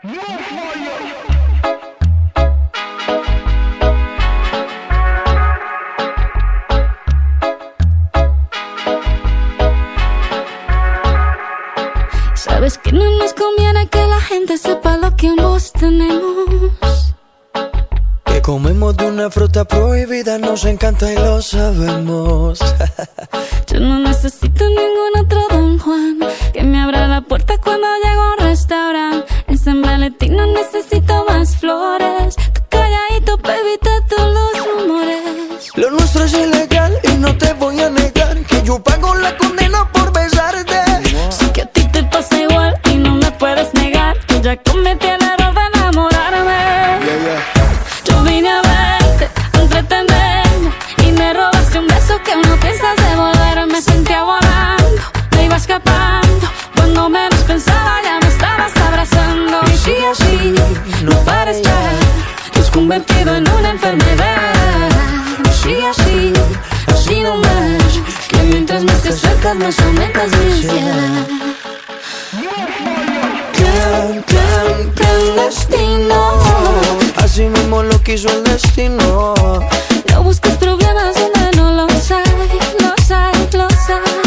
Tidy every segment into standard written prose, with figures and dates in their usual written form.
Sabes que no nos conviene que la gente sepa lo que ambos tenemos. Que comemos de una fruta prohibida, nos encanta y lo sabemos. Yo no necesito ningún otro Don Juan que me abra la puerta cuando llego a un restaurante. En San Valentín no necesito más flores. Tú calladito, baby, todos los rumores. Lo nuestro es ilegal y no te voy a negar que yo pago la condena por besarte. Sé que a ti te pasa igual y no me puedes negar que ya cometí el error de enamorarme. Yo vine a verte, a entretenerme y me robaste un beso que no piensas devolver. Me sentía volando, me iba escapando. Cuando menos pensaba ya me estabas abrazando. Y sigue así, no pares ya, te has convertido en una enfermedad. Y sigue así, así nomás, que mientras más te acercas más aumentas mi ansiedad. Clandestino, así mismo lo quiso el destino. No busques problemas donde no los hay, los hay, los hay.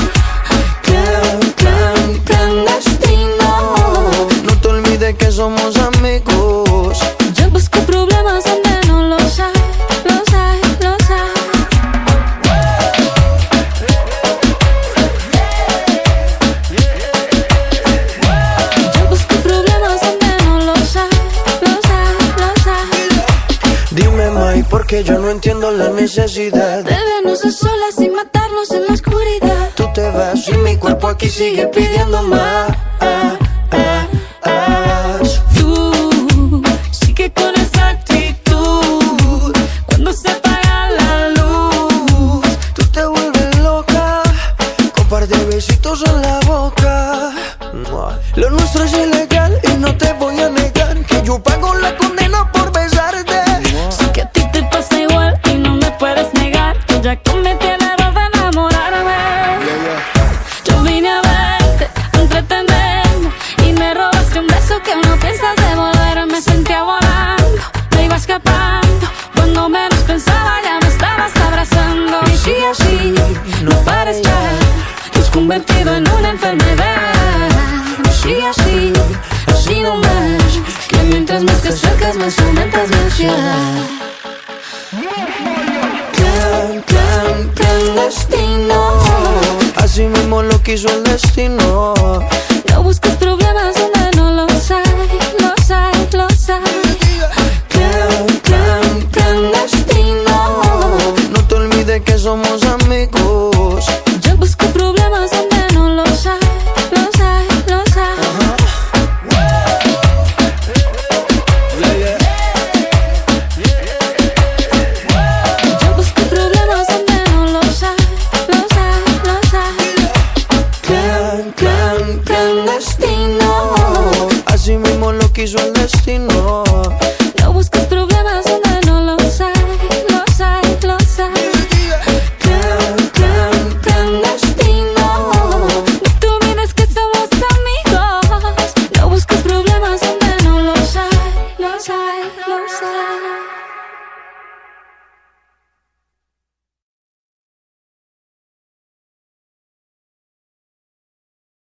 Clandestino, no te olvides que somos amigos. Yo busco problemas donde no los hay, los hay, los hay. Yo busco problemas donde no los hay, los hay, los hay. Dime, May, porque yo no entiendo la necesidad De vernos a solas sin matarnos en la oscuridad. Tú te vas y mi cuerpo aquí sigue pidiendo más. Tú sigue con esa actitud. Cuando se apaga la luz, Tú te vuelves loca con par de besitos en la boca. Lo nuestro es ilegal y no te voy a negar que yo pago la condena por besarte. sé que a ti te pasa igual y no me puedes negar que ya cometí el error de enamorarme. Yo vine a verte, a entretenerme y me robaste un beso que no piensas devolver. Me sentía volando, me iba escapando. Cuando menos pensaba ya me estabas abrazando. Y sigue así, no pares ya, te has convertido en una enfermedad. Y sigue así, así nomás, que mientras más te acercas más aumentas mi ansiedad. Clandestino, así mismo lo quiso el destino. No busques problemas donde no los hay, los hay, los hay. Clandestino, no te olvides que somos amigos. Yo busco problemas donde no los hay, los hay, los hay. Yo busco problemas donde no los hay, los hay, los hay. Clandestino, así mismo lo quiso el destino.